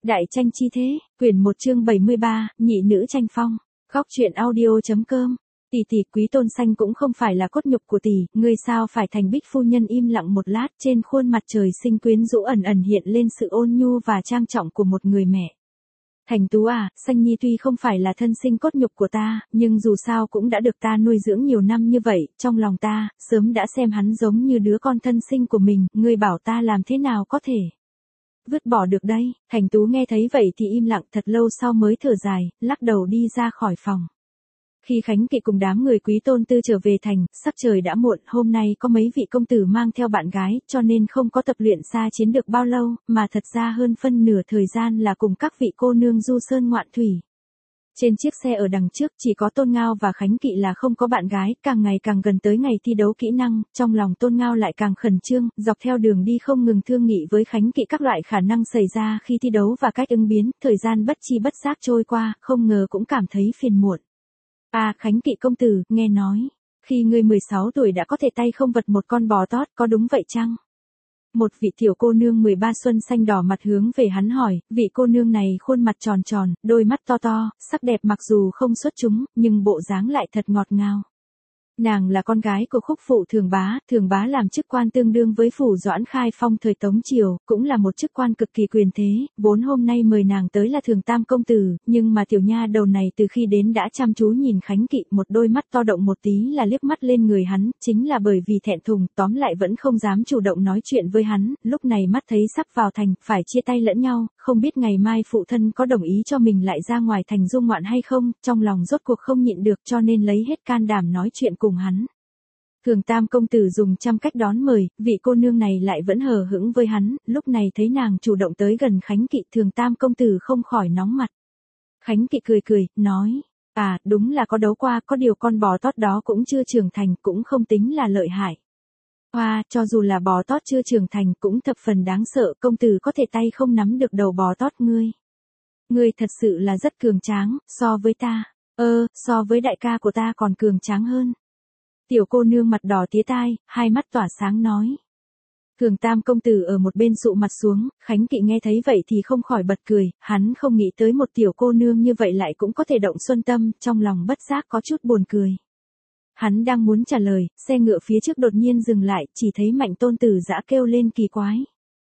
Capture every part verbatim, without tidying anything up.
Đại tranh chi thế, quyển một chương bảy mươi ba, nhị nữ tranh phong. Góc truyện audio.com. Tỷ tỷ, Quý Tôn Xanh cũng không phải là cốt nhục của tỷ, ngươi sao phải thành Bích phu nhân? Im lặng một lát, trên khuôn mặt trời sinh quyến rũ ẩn ẩn hiện lên sự ôn nhu và trang trọng của một người mẹ. Thành Tú à, Xanh Nhi tuy không phải là thân sinh cốt nhục của ta, nhưng dù sao cũng đã được ta nuôi dưỡng nhiều năm như vậy, trong lòng ta, sớm đã xem hắn giống như đứa con thân sinh của mình, ngươi bảo ta làm thế nào có thể vứt bỏ được đây? Thành Tú nghe thấy vậy thì im lặng thật lâu sau mới thở dài, lắc đầu đi ra khỏi phòng. Khi Khánh Kỵ cùng đám người Quý Tôn Tư trở về thành, sắc trời đã muộn, hôm nay có mấy vị công tử mang theo bạn gái, cho nên không có tập luyện xa chiến được bao lâu, mà thật ra hơn phân nửa thời gian là cùng các vị cô nương du sơn ngoạn thủy. Trên chiếc xe ở đằng trước chỉ có Tôn Ngao và Khánh Kỵ là không có bạn gái, càng ngày càng gần tới ngày thi đấu kỹ năng, trong lòng Tôn Ngao lại càng khẩn trương, dọc theo đường đi không ngừng thương nghị với Khánh Kỵ các loại khả năng xảy ra khi thi đấu và cách ứng biến, thời gian bất chi bất giác trôi qua, không ngờ cũng cảm thấy phiền muộn. À, Khánh Kỵ công tử, nghe nói, khi ngươi mười sáu tuổi đã có thể tay không vật một con bò tót, có đúng vậy chăng? Một vị tiểu cô nương mười ba xuân xanh đỏ mặt hướng về hắn hỏi, vị cô nương này khuôn mặt tròn tròn, đôi mắt to to, sắc đẹp mặc dù không xuất chúng, nhưng bộ dáng lại thật ngọt ngào. Nàng là con gái của khúc phụ Thường Bá, Thường Bá làm chức quan tương đương với phủ Doãn Khai Phong thời Tống Triều, cũng là một chức quan cực kỳ quyền thế, vốn hôm nay mời nàng tới là Thường Tam công tử, nhưng mà tiểu nha đầu này từ khi đến đã chăm chú nhìn Khánh Kỵ, một đôi mắt to động một tí là liếc mắt lên người hắn, chính là bởi vì thẹn thùng, tóm lại vẫn không dám chủ động nói chuyện với hắn, lúc này mắt thấy sắp vào thành, phải chia tay lẫn nhau, không biết ngày mai phụ thân có đồng ý cho mình lại ra ngoài thành du ngoạn hay không, trong lòng rốt cuộc không nhịn được cho nên lấy hết can đảm nói chuyện cùng hắn. Thường Tam công tử dùng trăm cách đón mời, vị cô nương này lại vẫn hờ hững với hắn, lúc này thấy nàng chủ động tới gần Khánh Kỵ, Thường Tam công tử không khỏi nóng mặt. Khánh Kỵ cười cười, nói, à, đúng là có đấu qua, có điều con bò tót đó cũng chưa trưởng thành, cũng không tính là lợi hại. Hoa, cho dù là bò tót chưa trưởng thành cũng thập phần đáng sợ, công tử có thể tay không nắm được đầu bò tót ngươi. Ngươi thật sự là rất cường tráng, so với ta, ơ, so với đại ca của ta còn cường tráng hơn. Tiểu cô nương mặt đỏ tía tai, hai mắt tỏa sáng nói. Thường Tam công tử ở một bên sụ mặt xuống, Khánh Kỵ nghe thấy vậy thì không khỏi bật cười, hắn không nghĩ tới một tiểu cô nương như vậy lại cũng có thể động xuân tâm, trong lòng bất giác có chút buồn cười. Hắn đang muốn trả lời, xe ngựa phía trước đột nhiên dừng lại, chỉ thấy Mạnh Tôn Tử Dã kêu lên kỳ quái.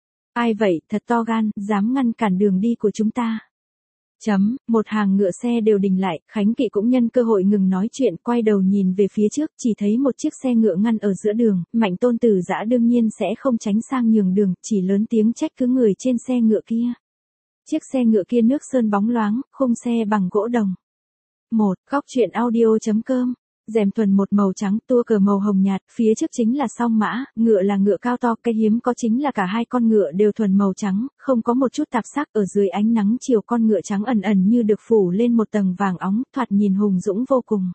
Ai vậy, thật to gan, dám ngăn cản đường đi của chúng ta. Chấm, một hàng ngựa xe đều đình lại, Khánh Kỵ cũng nhân cơ hội ngừng nói chuyện, quay đầu nhìn về phía trước, chỉ thấy một chiếc xe ngựa ngăn ở giữa đường, Mạnh Tôn Tử Dã đương nhiên sẽ không tránh sang nhường đường, chỉ lớn tiếng trách cứ người trên xe ngựa kia. Chiếc xe ngựa kia nước sơn bóng loáng, khung xe bằng gỗ đồng. một. Góc truyện audio.com. Rèm thuần một màu trắng, tua cờ màu hồng nhạt, phía trước chính là song mã, ngựa là ngựa cao to, cái hiếm có chính là cả hai con ngựa đều thuần màu trắng, không có một chút tạp sắc, ở dưới ánh nắng chiều con ngựa trắng ẩn ẩn như được phủ lên một tầng vàng óng, thoạt nhìn hùng dũng vô cùng.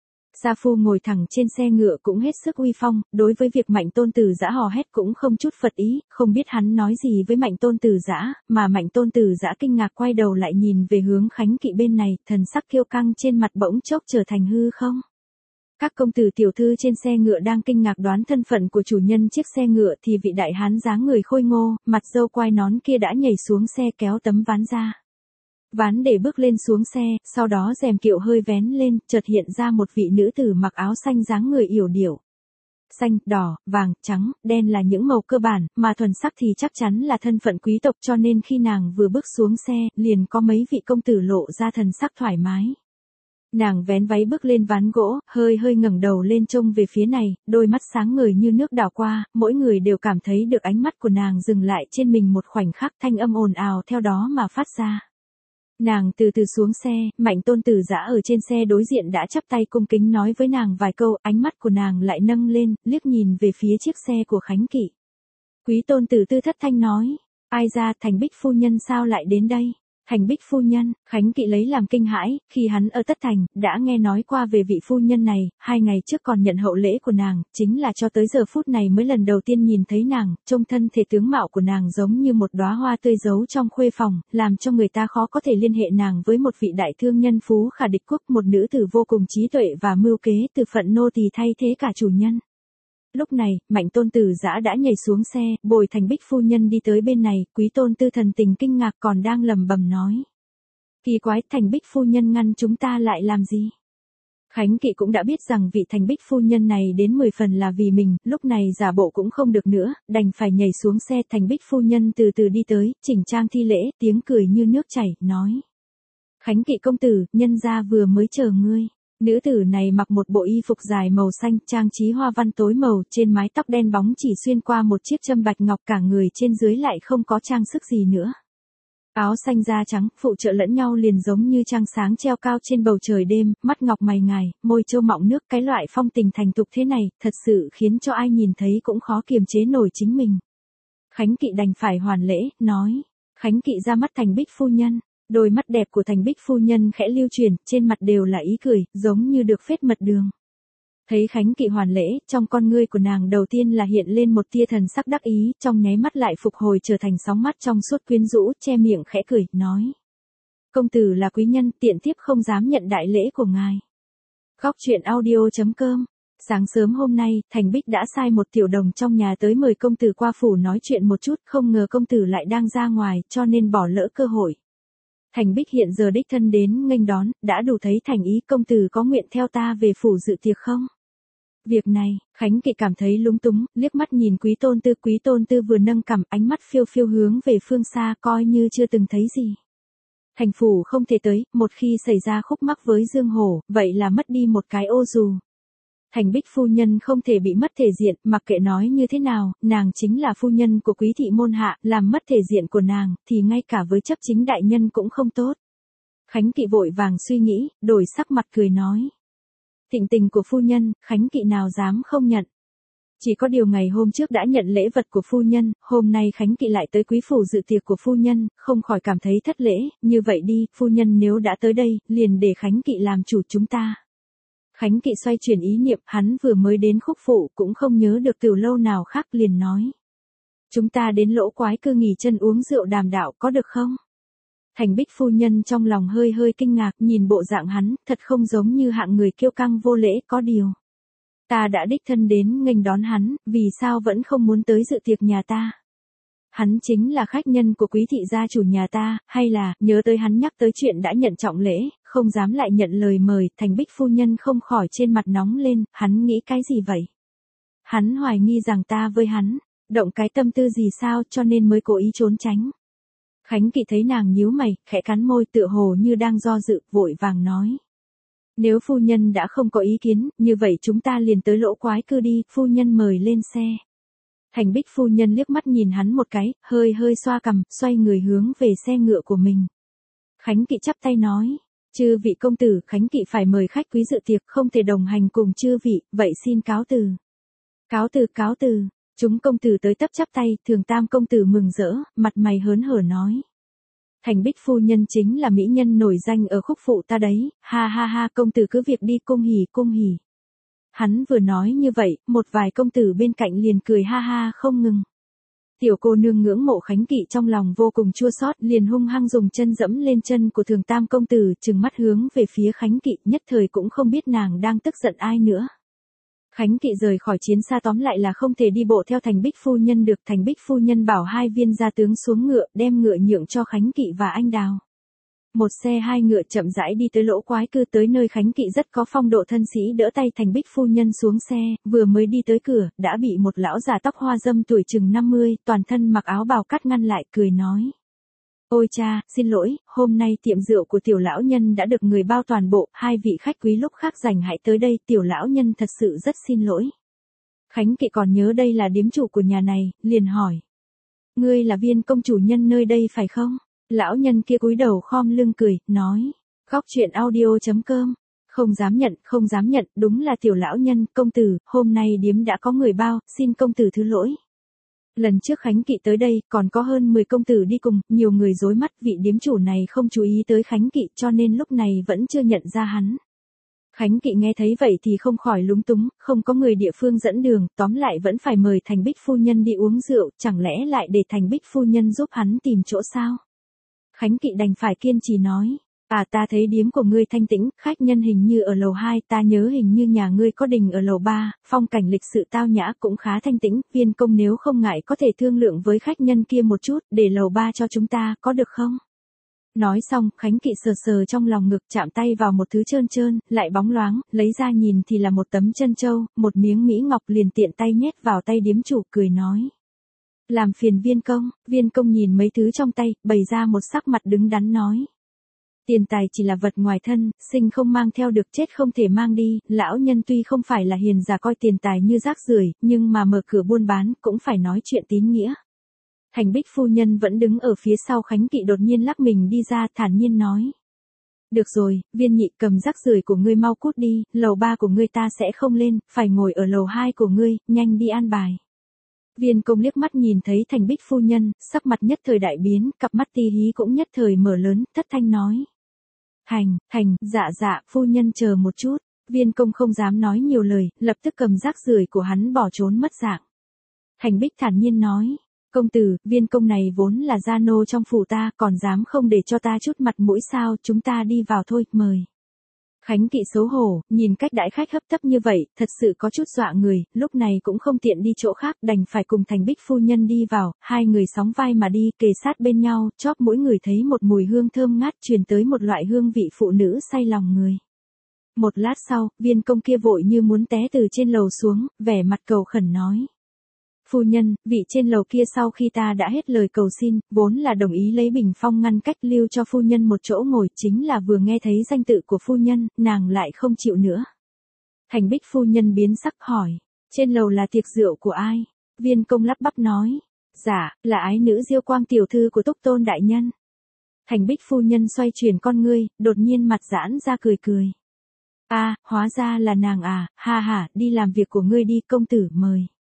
Sa Phu ngồi thẳng trên xe ngựa cũng hết sức uy phong, đối với việc Mạnh Tôn Tử Dã hò hét cũng không chút phật ý, không biết hắn nói gì với Mạnh Tôn Tử Dã, mà Mạnh Tôn Tử Dã kinh ngạc quay đầu lại nhìn về hướng Khánh Kỵ bên này, thần sắc kiêu căng trên mặt bỗng chốc trở thành hư không. Các công tử tiểu thư trên xe ngựa đang kinh ngạc đoán thân phận của chủ nhân chiếc xe ngựa thì vị đại hán dáng người khôi ngô, mặt râu quai nón kia đã nhảy xuống xe kéo tấm ván ra. Ván để bước lên xuống xe, sau đó rèm kiệu hơi vén lên, chợt hiện ra một vị nữ tử mặc áo xanh dáng người yểu điệu. Xanh, đỏ, vàng, trắng, đen là những màu cơ bản, mà thuần sắc thì chắc chắn là thân phận quý tộc cho nên khi nàng vừa bước xuống xe, liền có mấy vị công tử lộ ra thần sắc thoải mái. Nàng vén váy bước lên ván gỗ, hơi hơi ngẩng đầu lên trông về phía này, đôi mắt sáng ngời như nước đảo qua, mỗi người đều cảm thấy được ánh mắt của nàng dừng lại trên mình một khoảnh khắc, thanh âm ồn ào theo đó mà phát ra. Nàng từ từ xuống xe, Mạnh Tôn Tử Dã ở trên xe đối diện đã chắp tay cung kính nói với nàng vài câu, ánh mắt của nàng lại nâng lên, liếc nhìn về phía chiếc xe của Khánh Kỵ. Quý Tôn Tử Tư thất thanh nói, ai ra, Thành Bích phu nhân sao lại đến đây? Thành Bích phu nhân, Khánh Kỵ lấy làm kinh hãi, khi hắn ở Tất Thành, đã nghe nói qua về vị phu nhân này, hai ngày trước còn nhận hậu lễ của nàng, chính là cho tới giờ phút này mới lần đầu tiên nhìn thấy nàng, trông thân thể tướng mạo của nàng giống như một đóa hoa tươi giấu trong khuê phòng, làm cho người ta khó có thể liên hệ nàng với một vị đại thương nhân phú khả địch quốc, một nữ tử vô cùng trí tuệ và mưu kế, từ phận nô tỳ thay thế cả chủ nhân. Lúc này, Mạnh Tôn Tử Dã đã nhảy xuống xe, bồi Thành Bích phu nhân đi tới bên này, Quý Tôn Tư thần tình kinh ngạc còn đang lẩm bẩm nói. Kỳ quái, Thành Bích phu nhân ngăn chúng ta lại làm gì? Khánh Kỵ cũng đã biết rằng vị Thành Bích phu nhân này đến mười phần là vì mình, lúc này giả bộ cũng không được nữa, đành phải nhảy xuống xe. Thành Bích phu nhân từ từ đi tới, chỉnh trang thi lễ, tiếng cười như nước chảy, nói. Khánh Kỵ công tử, nhân gia vừa mới chờ ngươi. Nữ tử này mặc một bộ y phục dài màu xanh, trang trí hoa văn tối màu, trên mái tóc đen bóng chỉ xuyên qua một chiếc châm bạch ngọc, cả người trên dưới lại không có trang sức gì nữa. Áo xanh da trắng, phụ trợ lẫn nhau liền giống như trăng sáng treo cao trên bầu trời đêm, mắt ngọc mày ngài, môi trâu mọng nước, cái loại phong tình thành tục thế này, thật sự khiến cho ai nhìn thấy cũng khó kiềm chế nổi chính mình. Khánh Kỵ đành phải hoàn lễ, nói. Khánh Kỵ ra mắt Thành Bích phu nhân. Đôi mắt đẹp của Thành Bích phu nhân khẽ lưu chuyển, trên mặt đều là ý cười, giống như được phết mật đường. Thấy Khánh Kỵ hoàn lễ, trong con ngươi của nàng đầu tiên là hiện lên một tia thần sắc đắc ý, trong nháy mắt lại phục hồi trở thành sóng mắt trong suốt quyến rũ, che miệng khẽ cười, nói. Công tử là quý nhân, tiện thiếp không dám nhận đại lễ của ngài. Góc truyện audio chấm com. Sáng sớm hôm nay, Thành Bích đã sai một tiểu đồng trong nhà tới mời công tử qua phủ nói chuyện một chút, không ngờ công tử lại đang ra ngoài, cho nên bỏ lỡ cơ hội. Thành Bích hiện giờ đích thân đến nghênh đón, đã đủ thấy thành ý, công tử có nguyện theo ta về phủ dự tiệc không? Việc này, Khánh Kỵ cảm thấy lúng túng, liếc mắt nhìn Quý Tôn Tư, Quý Tôn Tư vừa nâng cằm, ánh mắt phiêu phiêu hướng về phương xa, coi như chưa từng thấy gì. Thành phủ không thể tới, một khi xảy ra khúc mắc với Dương Hổ, vậy là mất đi một cái ô dù. Thành Bích phu nhân không thể bị mất thể diện, mặc kệ nói như thế nào, nàng chính là phu nhân của Quý thị môn hạ, làm mất thể diện của nàng, thì ngay cả với chấp chính đại nhân cũng không tốt. Khánh Kỵ vội vàng suy nghĩ, đổi sắc mặt cười nói. Thịnh tình của phu nhân, Khánh Kỵ nào dám không nhận. Chỉ có điều ngày hôm trước đã nhận lễ vật của phu nhân, hôm nay Khánh Kỵ lại tới quý phủ dự tiệc của phu nhân, không khỏi cảm thấy thất lễ, như vậy đi, phu nhân nếu đã tới đây, liền để Khánh Kỵ làm chủ chúng ta. Khánh Kỵ xoay chuyển ý niệm, hắn vừa mới đến khúc phụ, cũng không nhớ được từ lâu nào khác, liền nói. Chúng ta đến Lỗ Quái Cư nghỉ chân uống rượu đàm đạo có được không? Thành Bích phu nhân trong lòng hơi hơi kinh ngạc, nhìn bộ dạng hắn, thật không giống như hạng người kiêu căng vô lễ, có điều. Ta đã đích thân đến nghênh đón hắn, vì sao vẫn không muốn tới dự tiệc nhà ta? Hắn chính là khách nhân của Quý thị gia chủ nhà ta, hay là, nhớ tới hắn nhắc tới chuyện đã nhận trọng lễ, không dám lại nhận lời mời, Thành Bích phu nhân không khỏi trên mặt nóng lên, hắn nghĩ cái gì vậy? Hắn hoài nghi rằng ta với hắn, động cái tâm tư gì sao cho nên mới cố ý trốn tránh. Khánh Kỵ thấy nàng nhíu mày, khẽ cắn môi tựa hồ như đang do dự, vội vàng nói. Nếu phu nhân đã không có ý kiến, như vậy chúng ta liền tới Lỗ Quái Cư đi, phu nhân mời lên xe. Thành Bích phu nhân liếc mắt nhìn hắn một cái, hơi hơi xoa cằm, xoay người hướng về xe ngựa của mình. Khánh Kỵ chắp tay nói, chư vị công tử, Khánh Kỵ phải mời khách quý dự tiệc, không thể đồng hành cùng chư vị, vậy xin cáo từ. Cáo từ, cáo từ, chúng công tử tới tấp chắp tay, Thường Tam công tử mừng rỡ, mặt mày hớn hở nói. Thành Bích phu nhân chính là mỹ nhân nổi danh ở khúc phụ ta đấy, ha ha ha, công tử cứ việc đi, cung hỉ, cung hỉ. Hắn vừa nói như vậy, một vài công tử bên cạnh liền cười ha ha không ngừng. Tiểu cô nương ngưỡng mộ Khánh Kỵ trong lòng vô cùng chua xót, liền hung hăng dùng chân dẫm lên chân của Thường Tam công tử, trừng mắt hướng về phía Khánh Kỵ, nhất thời cũng không biết nàng đang tức giận ai nữa. Khánh Kỵ rời khỏi chiến xa tóm lại là không thể đi bộ theo Thành Bích phu nhân được, Thành Bích phu nhân bảo hai viên gia tướng xuống ngựa, đem ngựa nhượng cho Khánh Kỵ và anh Đào. Một xe hai ngựa chậm rãi đi tới Lỗ Quái Cư, tới nơi Khánh Kỵ rất có phong độ thân sĩ đỡ tay Thành Bích phu nhân xuống xe, vừa mới đi tới cửa, đã bị một lão già tóc hoa râm tuổi chừng năm mươi, toàn thân mặc áo bào cắt ngăn lại, cười nói. Ôi cha, xin lỗi, hôm nay tiệm rượu của tiểu lão nhân đã được người bao toàn bộ, hai vị khách quý lúc khác rảnh hãy tới đây, tiểu lão nhân thật sự rất xin lỗi. Khánh Kỵ còn nhớ đây là điếm chủ của nhà này, liền hỏi. Ngươi là Viên công chủ nhân nơi đây phải không? Lão nhân kia cúi đầu khom lưng cười, nói. Góc truyện audio chấm com. Không dám nhận, không dám nhận, đúng là tiểu lão nhân, công tử, hôm nay điếm đã có người bao, xin công tử thứ lỗi. Lần trước Khánh Kỵ tới đây, còn có hơn mười công tử đi cùng, nhiều người rối mắt, vị điếm chủ này không chú ý tới Khánh Kỵ cho nên lúc này vẫn chưa nhận ra hắn. Khánh Kỵ nghe thấy vậy thì không khỏi lúng túng, không có người địa phương dẫn đường, tóm lại vẫn phải mời Thành Bích phu nhân đi uống rượu, chẳng lẽ lại để Thành Bích phu nhân giúp hắn tìm chỗ sao? Khánh Kỵ đành phải kiên trì nói, À ta thấy điếm của ngươi thanh tĩnh, khách nhân hình như ở lầu hai, ta nhớ hình như nhà ngươi có đình ở lầu ba, phong cảnh lịch sự tao nhã cũng khá thanh tĩnh, Viên công nếu không ngại có thể thương lượng với khách nhân kia một chút, để lầu ba cho chúng ta, có được không? Nói xong, Khánh Kỵ sờ sờ trong lòng ngực chạm tay vào một thứ trơn trơn, lại bóng loáng, lấy ra nhìn thì là một tấm chân châu, một miếng mỹ ngọc liền tiện tay nhét vào tay điếm chủ cười nói. Làm phiền Viên công, Viên công nhìn mấy thứ trong tay, bày ra một sắc mặt đứng đắn nói. Tiền tài chỉ là vật ngoài thân, sinh không mang theo được chết không thể mang đi, lão nhân tuy không phải là hiền giả coi tiền tài như rác rưởi, nhưng mà mở cửa buôn bán cũng phải nói chuyện tín nghĩa. Thành Bích phu nhân vẫn đứng ở phía sau Khánh Kỵ đột nhiên lắc mình đi ra thản nhiên nói. Được rồi, Viên nhị cầm rác rưởi của ngươi mau cút đi, lầu ba của ngươi ta sẽ không lên, phải ngồi ở lầu hai của ngươi, nhanh đi an bài. Viên công liếc mắt nhìn thấy Thành Bích phu nhân, sắc mặt nhất thời đại biến, cặp mắt ti hí cũng nhất thời mở lớn, thất thanh nói. Hành, hành, dạ dạ, phu nhân chờ một chút, Viên công không dám nói nhiều lời, lập tức cầm rác rưởi của hắn bỏ trốn mất dạng. Thành Bích thản nhiên nói. Công tử, Viên công này vốn là gia nô trong phủ ta, còn dám không để cho ta chút mặt mũi sao, chúng ta đi vào thôi, mời. Khánh Kỵ xấu hổ, nhìn cách đãi khách hấp tấp như vậy, thật sự có chút dọa người, lúc này cũng không tiện đi chỗ khác, đành phải cùng Thành Bích phu nhân đi vào, hai người sóng vai mà đi, kề sát bên nhau, chóp mỗi người thấy một mùi hương thơm ngát truyền tới một loại hương vị phụ nữ say lòng người. Một lát sau, Viên công kia vội như muốn té từ trên lầu xuống, vẻ mặt cầu khẩn nói. Phu nhân, vị trên lầu kia sau khi ta đã hết lời cầu xin, vốn là đồng ý lấy bình phong ngăn cách lưu cho phu nhân một chỗ ngồi, chính là vừa nghe thấy danh tự của phu nhân, nàng lại không chịu nữa. Thành Bích phu nhân biến sắc hỏi, trên lầu là tiệc rượu của ai? Viên công lắp bắp nói, dạ, là ái nữ Diêu Quang tiểu thư của Túc Tôn đại nhân. Thành Bích phu nhân xoay chuyển con ngươi, đột nhiên mặt giãn ra cười cười. A, à, hóa ra là nàng à, ha ha, đi làm việc của ngươi đi, công tử mời.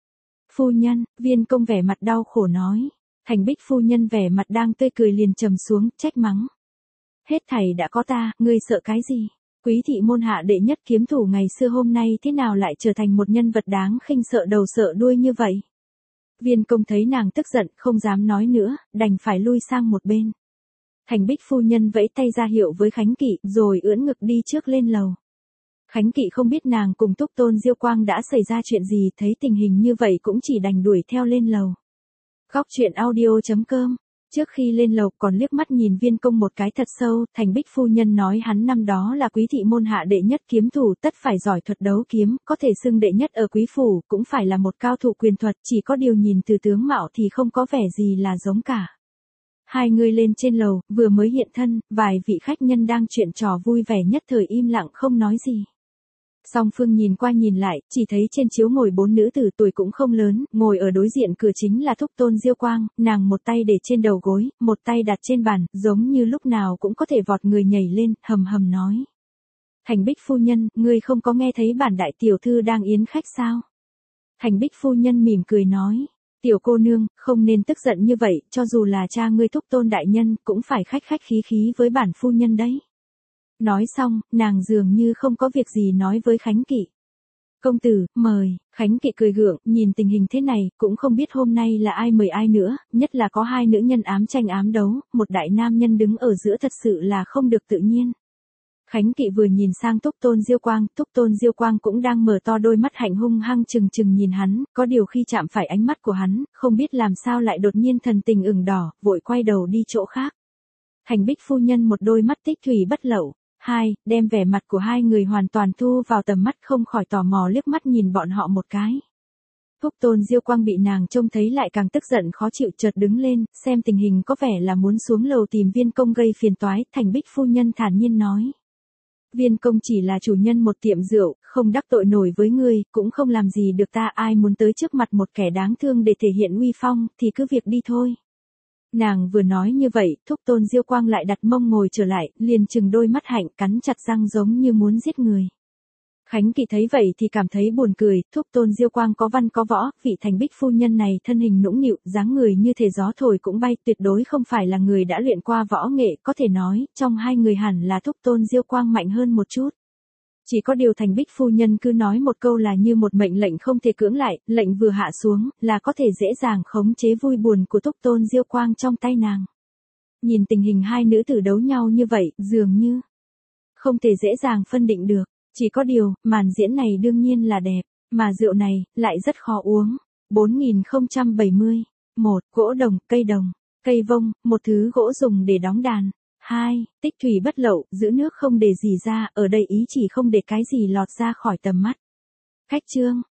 Phu nhân, Viên công vẻ mặt đau khổ nói. Thành Bích phu nhân vẻ mặt đang tươi cười liền trầm xuống, trách mắng. Hết thảy đã có ta, ngươi sợ cái gì? Quý thị môn hạ đệ nhất kiếm thủ ngày xưa hôm nay thế nào lại trở thành một nhân vật đáng khinh sợ đầu sợ đuôi như vậy? Viên công thấy nàng tức giận, không dám nói nữa, đành phải lui sang một bên. Thành Bích phu nhân vẫy tay ra hiệu với Khánh Kỵ, rồi ưỡn ngực đi trước lên lầu. Khánh Kỵ không biết nàng cùng Túc Tôn Diêu Quang đã xảy ra chuyện gì, thấy tình hình như vậy cũng chỉ đành đuổi theo lên lầu. Góc truyện audio chấm com. Trước khi lên lầu còn liếc mắt nhìn Viên công một cái thật sâu, Thành Bích phu nhân nói hắn năm đó là quý thị môn hạ đệ nhất kiếm thủ, tất phải giỏi thuật đấu kiếm, có thể xưng đệ nhất ở quý phủ, cũng phải là một cao thủ quyền thuật, chỉ có điều nhìn từ tướng mạo thì không có vẻ gì là giống cả. Hai người lên trên lầu, vừa mới hiện thân, vài vị khách nhân đang chuyện trò vui vẻ nhất thời im lặng không nói gì. Song Phương nhìn qua nhìn lại, chỉ thấy trên chiếu ngồi bốn nữ tử tuổi cũng không lớn, ngồi ở đối diện cửa chính là Thúc Tôn Diêu Quang, nàng một tay để trên đầu gối, một tay đặt trên bàn, giống như lúc nào cũng có thể vọt người nhảy lên, hầm hầm nói. Thành Bích phu nhân, ngươi không có nghe thấy bản đại tiểu thư đang yến khách sao? Thành Bích phu nhân mỉm cười nói. Tiểu cô nương, không nên tức giận như vậy, cho dù là cha ngươi Thúc Tôn đại nhân, cũng phải khách khách khí khí với bản phu nhân đấy. Nói xong, nàng dường như không có việc gì nói với Khánh Kỵ. Công tử, mời, Khánh Kỵ cười gượng, nhìn tình hình thế này, cũng không biết hôm nay là ai mời ai nữa, nhất là có hai nữ nhân ám tranh ám đấu, một đại nam nhân đứng ở giữa thật sự là không được tự nhiên. Khánh Kỵ vừa nhìn sang Túc Tôn Diêu Quang, Túc Tôn Diêu Quang cũng đang mở to đôi mắt hạnh hung hăng chừng chừng nhìn hắn, có điều khi chạm phải ánh mắt của hắn, không biết làm sao lại đột nhiên thần tình ửng đỏ, vội quay đầu đi chỗ khác. Thành Bích phu nhân một đôi mắt tích thủy bất lậu. Hai, đem vẻ mặt của hai người hoàn toàn thu vào tầm mắt không khỏi tò mò liếc mắt nhìn bọn họ một cái. Thúc Tôn Diêu Quang bị nàng trông thấy lại càng tức giận khó chịu chợt đứng lên, xem tình hình có vẻ là muốn xuống lầu tìm Viên công gây phiền toái, Thành Bích phu nhân thản nhiên nói. Viên công chỉ là chủ nhân một tiệm rượu, không đắc tội nổi với ngươi, cũng không làm gì được ta, ai muốn tới trước mặt một kẻ đáng thương để thể hiện uy phong, thì cứ việc đi thôi. Nàng vừa nói như vậy, Thúc Tôn Diêu Quang lại đặt mông ngồi trở lại, liền chừng đôi mắt hạnh cắn chặt răng giống như muốn giết người. Khánh Kỵ thấy vậy thì cảm thấy buồn cười, Thúc Tôn Diêu Quang có văn có võ, vị Thành Bích phu nhân này thân hình nũng nịu, dáng người như thể gió thổi cũng bay, tuyệt đối không phải là người đã luyện qua võ nghệ, có thể nói, trong hai người hẳn là Thúc Tôn Diêu Quang mạnh hơn một chút. Chỉ có điều Thành Bích phu nhân cứ nói một câu là như một mệnh lệnh không thể cưỡng lại, lệnh vừa hạ xuống, là có thể dễ dàng khống chế vui buồn của Thúc Tôn Diêu Quang trong tay nàng. Nhìn tình hình hai nữ tử đấu nhau như vậy, dường như không thể dễ dàng phân định được. Chỉ có điều, màn diễn này đương nhiên là đẹp, mà rượu này lại rất khó uống. bốn nghìn không trăm bảy mươi. một. Gỗ đồng, cây đồng, cây vông, một thứ gỗ dùng để đóng đàn. hai. Tích thủy bất lậu, giữ nước không để gì ra, ở đây ý chỉ không để cái gì lọt ra khỏi tầm mắt. Khách chương.